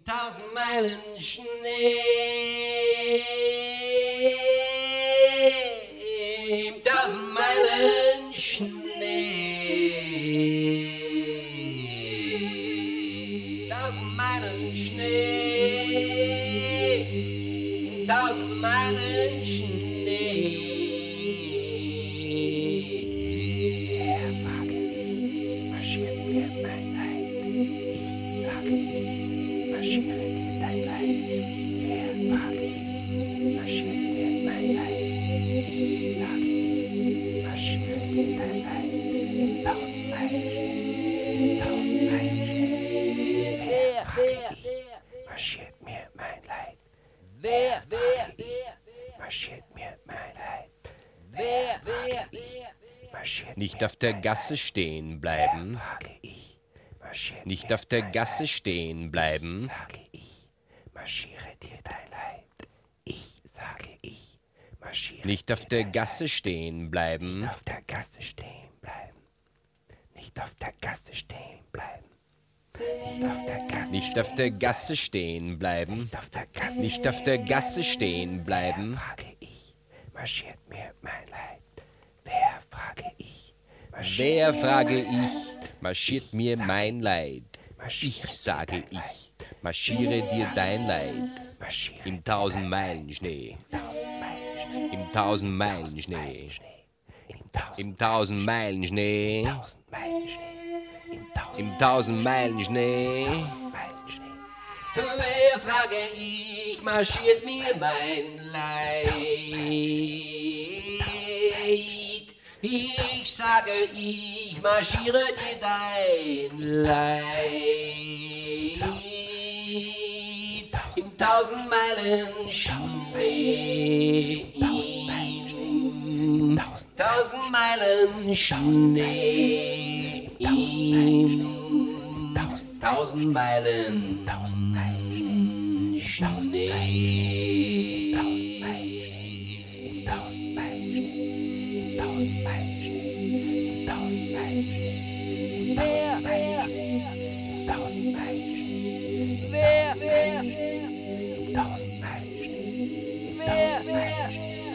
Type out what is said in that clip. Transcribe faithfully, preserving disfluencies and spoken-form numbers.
Tausend Meilen Schnee, tausend Meilen Schnee, tausend Meilen Schnee, tausend Meilen Schnee. Er frage, marschiert mir mein Leid. Ich sage, marschiere dir dein Leid. Er frage, marschiert mir mein Leid. Ich sage, marschiere dir dein Leid. Tausend Meilen Schnee, tausend Meilen Schnee. Wer, wer, Marschiert mir mein Leid. wer, wer, wer, Marschiert mir mein Leid. wer, wer, wer, Marschiert Nicht auf der Gasse stehen bleiben, frage ich, marschiert nicht mir auf der mein Gasse Leid. stehen bleiben, Sage ich, marschiere dir dein Leid. Ich sage ich, marschiere nicht auf dir der dein Gasse Leid. stehen bleiben, Auf der Gasse stehen bleiben. Nicht auf der Gasse stehen bleiben. Nicht auf der Gasse nicht auf der Gasse stehen bleiben, Nicht auf der Gasse nicht auf der Gasse stehen bleiben, frage ich, marschiert mir mein Leid. Wer frage ich, wer, frage ich, marschiert mir mein Leid. Ich sage ich, marschiere dir dein Leid. marschiere Im tausend Meilen Schnee, im tausend Meilen Schnee, im tausend im tausend Meilen Schnee, Meilen Schnee. Im tausend im tausend Meilen Schnee. Meilen Schnee. wer, frage ich, marschiert mir mein Leid. Ich sage, ich marschiere dir dein Leid. In tausend Meilen Schnee. Tausend Meilen Schnee. Tausend Meilen Schnee. Wer, wer, wer, wer, wer, wer,